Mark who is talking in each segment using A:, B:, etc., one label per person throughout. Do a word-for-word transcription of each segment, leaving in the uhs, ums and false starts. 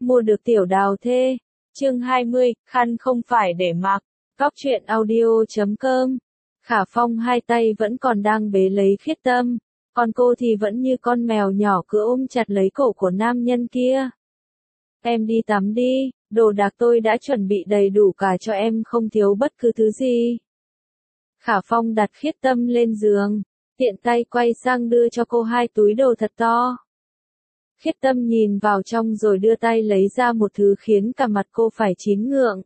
A: Mua được tiểu đào thê. Chương hai mươi, khăn không phải để mặc. Cóc truyện audio chấm com. Khả Phong hai tay vẫn còn đang bế lấy Khiết Tâm, còn cô thì vẫn như con mèo nhỏ cứ ôm chặt lấy cổ của nam nhân kia. Em đi tắm đi, đồ đạc tôi đã chuẩn bị đầy đủ cả cho em, không thiếu bất cứ thứ gì. Khả Phong đặt Khiết Tâm lên giường, tiện tay quay sang đưa cho cô hai túi đồ thật to. Khiết Tâm nhìn vào trong rồi đưa tay lấy ra một thứ khiến cả mặt cô phải chín ngượng.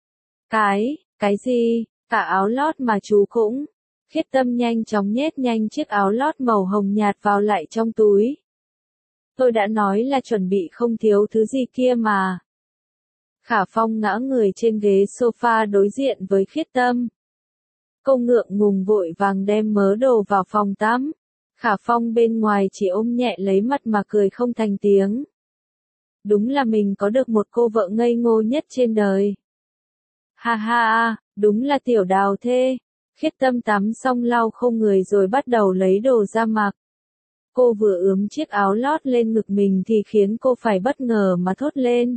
A: Cái, cái gì, cả áo lót mà chú cũng. Khiết Tâm nhanh chóng nhét nhanh chiếc áo lót màu hồng nhạt vào lại trong túi. Tôi đã nói là chuẩn bị không thiếu thứ gì kia mà. Khả Phong ngã người trên ghế sofa đối diện với Khiết Tâm. Cô ngượng ngùng vội vàng đem mớ đồ vào phòng tắm. Khả Phong bên ngoài chỉ ôm nhẹ lấy mặt mà cười không thành tiếng. Đúng là mình có được một cô vợ ngây ngô nhất trên đời. Ha ha, đúng là tiểu đào thê. Khiết Tâm tắm xong lau khô người rồi bắt đầu lấy đồ ra mặc. Cô vừa ướm chiếc áo lót lên ngực mình thì khiến cô phải bất ngờ mà thốt lên.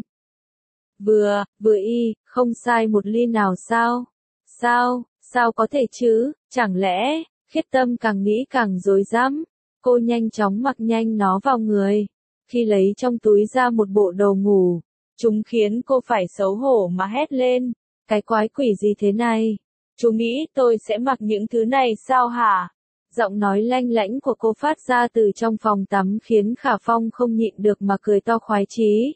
A: Vừa, vừa y, không sai một ly nào sao? Sao, sao có thể chứ, chẳng lẽ? Khiết Tâm càng nghĩ càng rối rắm. Cô nhanh chóng mặc nhanh nó vào người. Khi lấy trong túi ra một bộ đồ ngủ, chúng khiến cô phải xấu hổ mà hét lên. Cái quái quỷ gì thế này? Chú nghĩ tôi sẽ mặc những thứ này sao hả? Giọng nói lanh lảnh của cô phát ra từ trong phòng tắm khiến Khả Phong không nhịn được mà cười to khoái chí.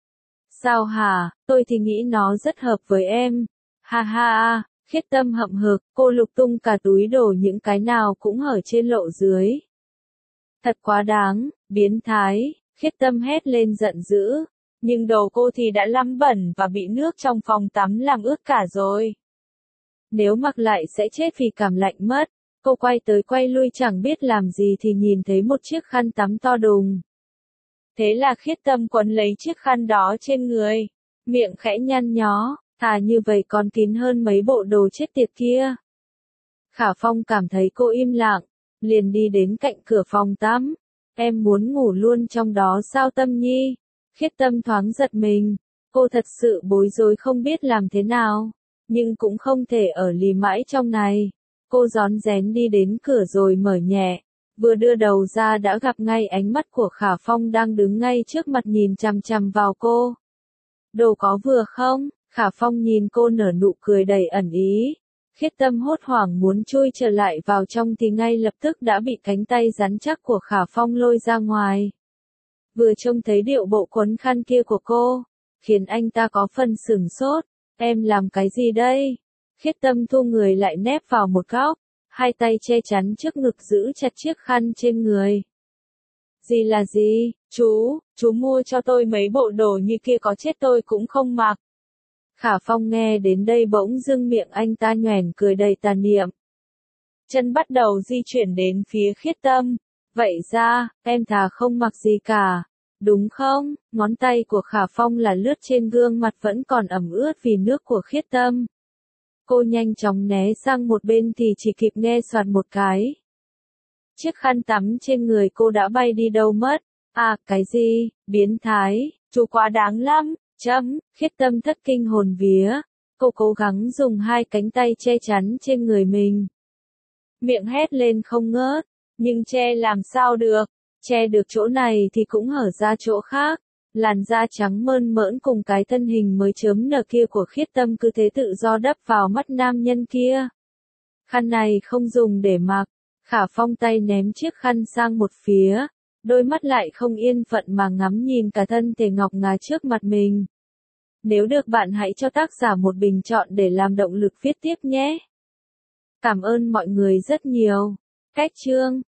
A: Sao hả, tôi thì nghĩ nó rất hợp với em. Ha ha, Khiết Tâm hậm hực, cô lục tung cả túi đồ những cái nào cũng hở trên lộ dưới. Thật quá đáng, biến thái, Khiết Tâm hét lên giận dữ. Nhưng đồ cô thì đã lắm bẩn và bị nước trong phòng tắm làm ướt cả rồi. Nếu mặc lại sẽ chết vì cảm lạnh mất. Cô quay tới quay lui chẳng biết làm gì thì nhìn thấy một chiếc khăn tắm to đùng. Thế là Khiết Tâm quấn lấy chiếc khăn đó trên người, miệng khẽ nhăn nhó, thà như vậy còn kín hơn mấy bộ đồ chết tiệt kia. Khả Phong cảm thấy cô im lặng, liền đi đến cạnh cửa phòng tắm. Em muốn ngủ luôn trong đó sao Tâm Nhi? Khiết Tâm thoáng giật mình, cô thật sự bối rối không biết làm thế nào, nhưng cũng không thể ở lì mãi trong này. Cô rón rén đi đến cửa rồi mở nhẹ, vừa đưa đầu ra đã gặp ngay ánh mắt của Khả Phong đang đứng ngay trước mặt nhìn chằm chằm vào cô. Đồ có vừa không? Khả Phong nhìn cô nở nụ cười đầy ẩn ý. Khiết Tâm hốt hoảng muốn chui trở lại vào trong thì ngay lập tức đã bị cánh tay rắn chắc của Khả Phong lôi ra ngoài. Vừa trông thấy điệu bộ quấn khăn kia của cô, khiến anh ta có phần sửng sốt. Em làm cái gì đây? Khiết Tâm thu người lại nép vào một góc, hai tay che chắn trước ngực giữ chặt chiếc khăn trên người. Gì là gì? Chú, chú mua cho tôi mấy bộ đồ như kia có chết tôi cũng không mặc. Khả Phong nghe đến đây bỗng dưng miệng anh ta nhoẻn cười đầy tà niệm. Chân bắt đầu di chuyển đến phía Khiết Tâm. Vậy ra, em thà không mặc gì cả, đúng không? Ngón tay của Khả Phong là lướt trên gương mặt vẫn còn ẩm ướt vì nước của Khiết Tâm. Cô nhanh chóng né sang một bên thì chỉ kịp nghe soạt một cái. Chiếc khăn tắm trên người cô đã bay đi đâu mất. À, cái gì? Biến thái, chú quá đáng lắm, chấm. Khiết Tâm thất kinh hồn vía. Cô cố gắng dùng hai cánh tay che chắn trên người mình. Miệng hét lên không ngớt, nhưng che làm sao được, che được chỗ này thì cũng hở ra chỗ khác. Làn da trắng mơn mởn cùng cái thân hình mới chớm nở kia của Khiết Tâm cứ thế tự do đắp vào mắt nam nhân kia. Khăn này không dùng để mặc. Khả Phong tay ném chiếc khăn sang một phía, đôi mắt lại không yên phận mà ngắm nhìn cả thân thể ngọc ngà trước mặt mình. Nếu được bạn hãy cho tác giả một bình chọn để làm động lực viết tiếp nhé. Cảm ơn mọi người rất nhiều. Cách chương